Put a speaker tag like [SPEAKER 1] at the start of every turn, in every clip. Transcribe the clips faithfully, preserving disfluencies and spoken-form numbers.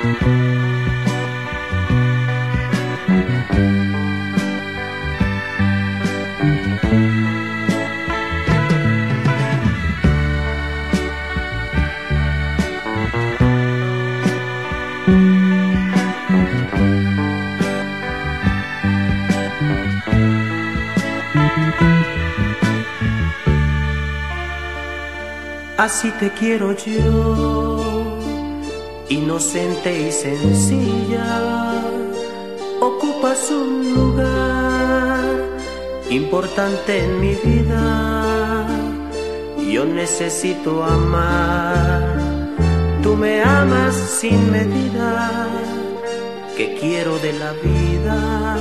[SPEAKER 1] Así te quiero yo, inocente y sencilla, ocupas un lugar importante en mi vida. Yo necesito amar, tú me amas sin medida, ¿qué quiero de la vida?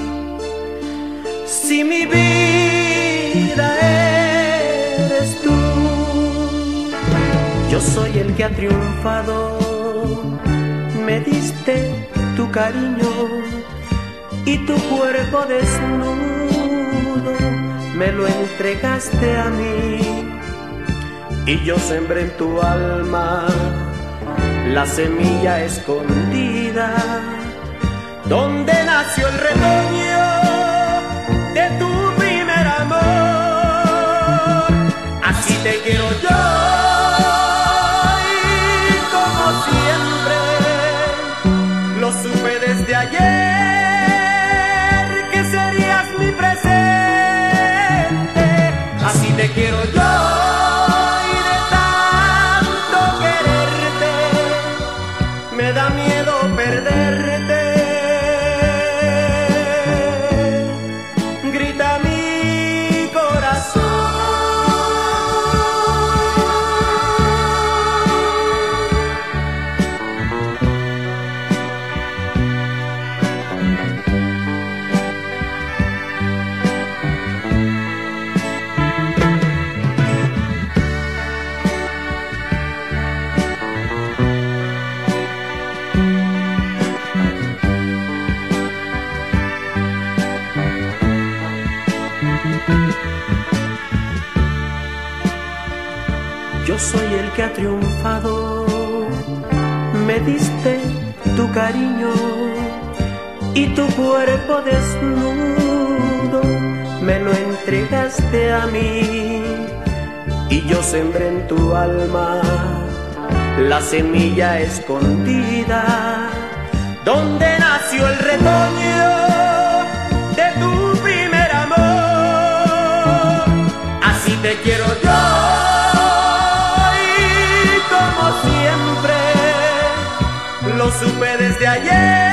[SPEAKER 1] Si mi vida eres tú, yo soy el que ha triunfado, me diste tu cariño y tu cuerpo desnudo me lo entregaste a mí. Y yo sembré en tu alma la semilla escondida, donde nació el retoño de tu primer amor. Así te quiero yo, lo supe desde ayer que serías mi presente. Así te quiero yo y de tanto quererte me da miedo perderte. Grita mi corazón. Yo soy el que ha triunfado, me diste tu cariño y tu cuerpo desnudo me lo entregaste a mí. Y yo sembré en tu alma la semilla escondida, donde nació el retoño de tu primer amor. Así te quiero yo, siempre lo supe desde ayer.